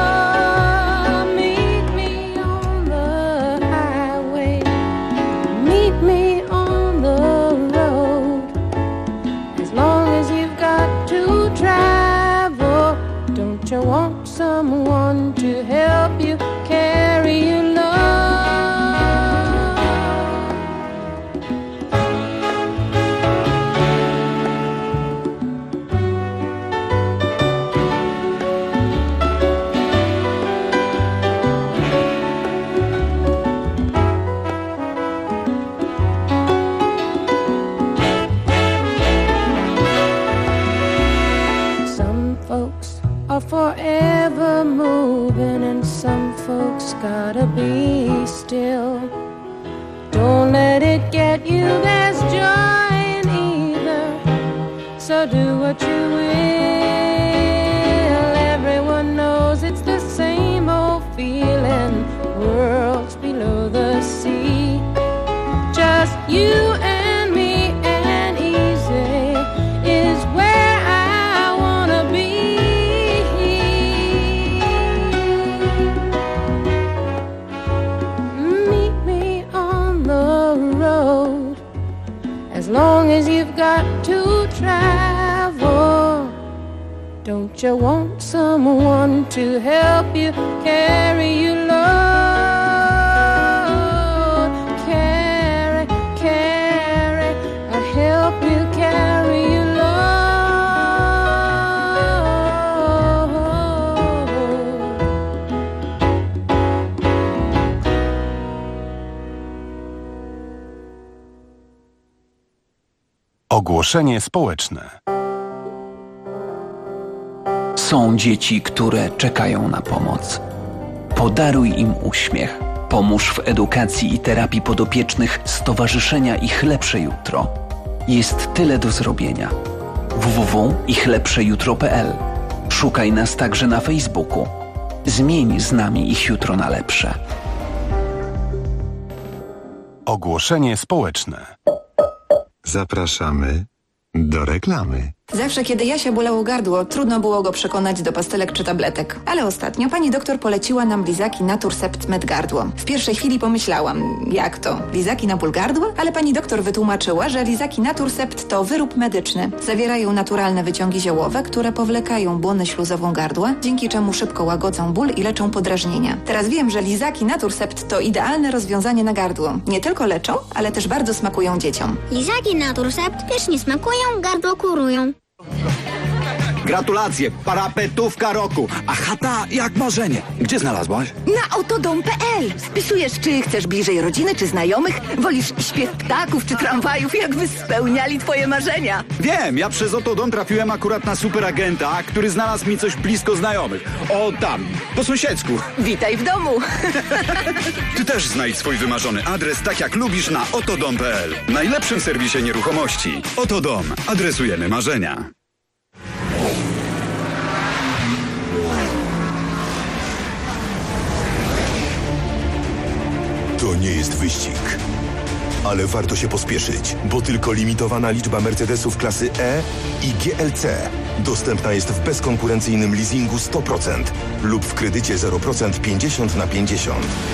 Speaker 9: Meet me on the highway, meet me on the road. As long as you've got to travel, don't you want someone to help you carry your load? Some folks are forever moving, and some folks gotta be still. Don't let it get you, there's joy in either, so do what you will. Everyone knows it's the same old feeling, worlds below the sea. Just you and me and easy is where I wanna be. Meet me on the road. As long as you've got to travel, don't you want someone to help you carry your load? Carry, carry, I help you carry your load.
Speaker 21: Ogłoszenie społeczne.
Speaker 6: Są dzieci, które czekają na pomoc. Podaruj im uśmiech. Pomóż w edukacji i terapii podopiecznych Stowarzyszenia Ich Lepsze Jutro. Jest tyle do zrobienia. www.ichlepszejutro.pl. Szukaj nas także na Facebooku. Zmień z nami ich jutro na lepsze.
Speaker 21: Ogłoszenie społeczne.
Speaker 17: Zapraszamy do reklamy.
Speaker 18: Zawsze, kiedy Jasia bolało gardło, trudno było go przekonać do pastelek czy tabletek. Ale ostatnio pani doktor poleciła nam lizaki Naturcept Med Gardło. W pierwszej chwili pomyślałam, jak to? Lizaki na ból gardła? Ale pani doktor wytłumaczyła, że lizaki Naturcept to wyrób medyczny. Zawierają naturalne wyciągi ziołowe, które powlekają błonę śluzową gardła, dzięki czemu szybko łagodzą ból i leczą podrażnienia. Teraz wiem, że lizaki Naturcept to idealne rozwiązanie na gardło. Nie tylko leczą, ale też bardzo smakują dzieciom.
Speaker 19: Lizaki Naturcept pysznie smakują, gardło kurują.
Speaker 20: Gratulacje, parapetówka roku, a chata jak marzenie. Gdzie znalazłaś?
Speaker 26: Na autodom.pl. Wpisujesz, czy chcesz bliżej rodziny, czy znajomych, wolisz śpiew ptaków, czy tramwajów, jakby spełniali twoje marzenia.
Speaker 20: Wiem, ja przez Autodom trafiłem akurat na superagenta, który znalazł mi coś blisko znajomych. O tam, po sąsiedzku.
Speaker 26: Witaj w domu.
Speaker 20: Ty też znajdź swój wymarzony adres tak jak lubisz na autodom.pl. Najlepszym serwisie nieruchomości. Autodom. Adresujemy marzenia.
Speaker 27: To nie jest wyścig, ale warto się pospieszyć, bo tylko limitowana liczba Mercedesów klasy E i GLC dostępna jest w bezkonkurencyjnym leasingu 100% lub w kredycie 0% 50/50.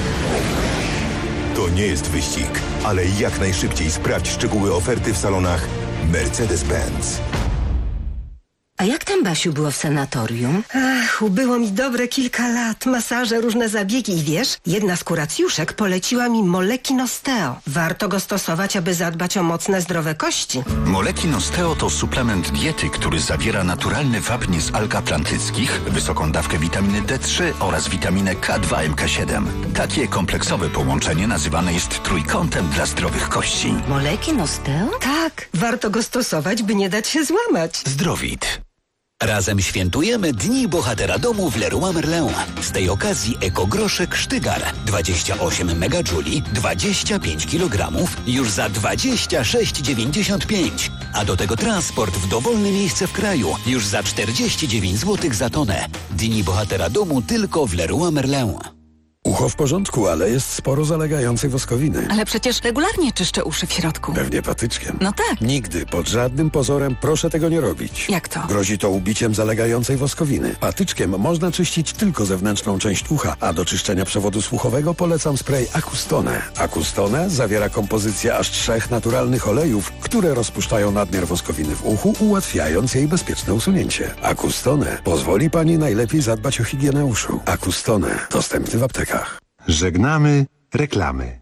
Speaker 27: To nie jest wyścig, ale jak najszybciej sprawdź szczegóły oferty w salonach Mercedes-Benz.
Speaker 2: A jak tam, Basiu, było w sanatorium?
Speaker 3: Ach, ubyło mi dobre kilka lat. Masaże, różne zabiegi i wiesz, jedna z kuracjuszek poleciła mi Molekin Osteo. Warto go stosować, aby zadbać o mocne, zdrowe kości.
Speaker 4: Molekin Osteo to suplement diety, który zawiera naturalny wapń z alg atlantyckich, wysoką dawkę witaminy D3 oraz witaminę K2 MK7. Takie kompleksowe połączenie nazywane jest trójkątem dla zdrowych kości.
Speaker 2: Molekin Osteo?
Speaker 3: Tak, warto go stosować, by nie dać się złamać.
Speaker 5: Zdrowit. Razem świętujemy Dni Bohatera Domu w Leroy Merlin. Z tej okazji ekogroszek Sztygar 28 megajuli, 25 kg już za 26,95. A do tego transport w dowolne miejsce w kraju już za 49 zł za tonę. Dni Bohatera Domu tylko w Leroy Merlin.
Speaker 8: Ucho w porządku, ale jest sporo zalegającej woskowiny.
Speaker 18: Ale przecież regularnie czyszczę uszy w środku.
Speaker 8: Pewnie patyczkiem.
Speaker 18: No tak.
Speaker 8: Nigdy, pod żadnym pozorem proszę tego nie robić.
Speaker 18: Jak to?
Speaker 8: Grozi to ubiciem zalegającej woskowiny. Patyczkiem można czyścić tylko zewnętrzną część ucha, a do czyszczenia przewodu słuchowego polecam spray Acustone. Acustone zawiera kompozycję aż 3 naturalnych olejów, które rozpuszczają nadmiar woskowiny w uchu, ułatwiając jej bezpieczne usunięcie. Acustone pozwoli Pani najlepiej zadbać o higienę uszu. Acustone dostępny w aptekach.
Speaker 17: Żegnamy reklamy.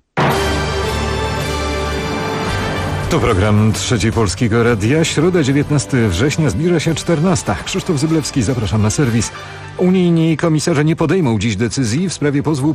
Speaker 22: To program Trzeciej Polskiego Radia. Środa, 19 września, zbliża się 14. Krzysztof Zyblewski, zapraszam na serwis. Unijni komisarze nie podejmą dziś decyzji w sprawie pozwu